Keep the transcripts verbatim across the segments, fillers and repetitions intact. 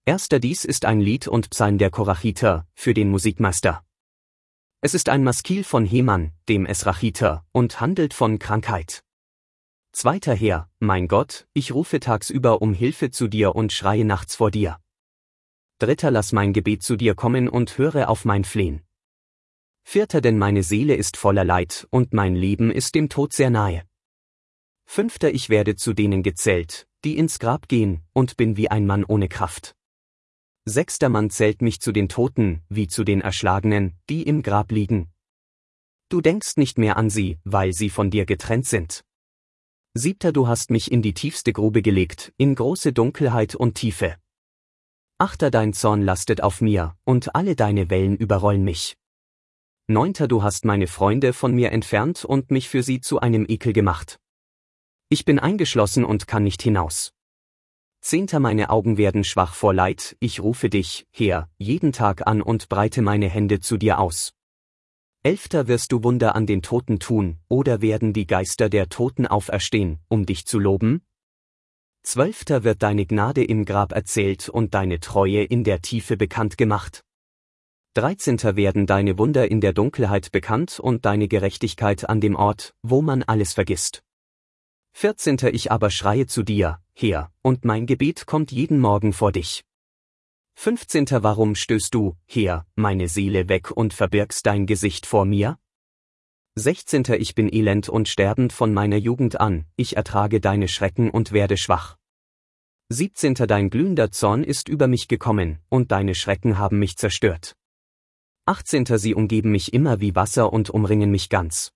Erster Dies ist ein Lied und Psalm der Korachiter, für den Musikmeister. Es ist ein Maskil von Heman, dem Esrachiter, und handelt von Krankheit. Zweiter Herr, mein Gott, ich rufe tagsüber um Hilfe zu dir und schreie nachts vor dir. Dritter, lass mein Gebet zu dir kommen und höre auf mein Flehen. Vierter, denn meine Seele ist voller Leid und mein Leben ist dem Tod sehr nahe. Fünfter, ich werde zu denen gezählt, die ins Grab gehen, und bin wie ein Mann ohne Kraft. Sechster, man zählt mich zu den Toten, wie zu den Erschlagenen, die im Grab liegen. Du denkst nicht mehr an sie, weil sie von dir getrennt sind. Siebter, du hast mich in die tiefste Grube gelegt, in große Dunkelheit und Tiefe. Achter, dein Zorn lastet auf mir, und alle deine Wellen überrollen mich. Neunter, du hast meine Freunde von mir entfernt und mich für sie zu einem Ekel gemacht. Ich bin eingeschlossen und kann nicht hinaus. Zehnter, meine Augen werden schwach vor Leid, ich rufe dich, Herr, jeden Tag an und breite meine Hände zu dir aus. Elfter, wirst du Wunder an den Toten tun, oder werden die Geister der Toten auferstehen, um dich zu loben? Zwölfter, wird deine Gnade im Grab erzählt und deine Treue in der Tiefe bekannt gemacht. Dreizehnter, werden deine Wunder in der Dunkelheit bekannt und deine Gerechtigkeit an dem Ort, wo man alles vergisst. Vierzehnter, ich aber schreie zu dir, Herr, und mein Gebet kommt jeden Morgen vor dich. Fünfzehnter, warum stößt du, Herr, meine Seele weg und verbirgst dein Gesicht vor mir? Sechzehnter, ich bin elend und sterbend von meiner Jugend an, ich ertrage deine Schrecken und werde schwach. Siebzehnter, dein glühender Zorn ist über mich gekommen, und deine Schrecken haben mich zerstört. Achtzehnter, sie umgeben mich immer wie Wasser und umringen mich ganz.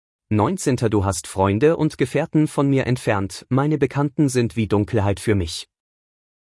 Neunzehnter, du hast Freunde und Gefährten von mir entfernt, meine Bekannten sind wie Dunkelheit für mich.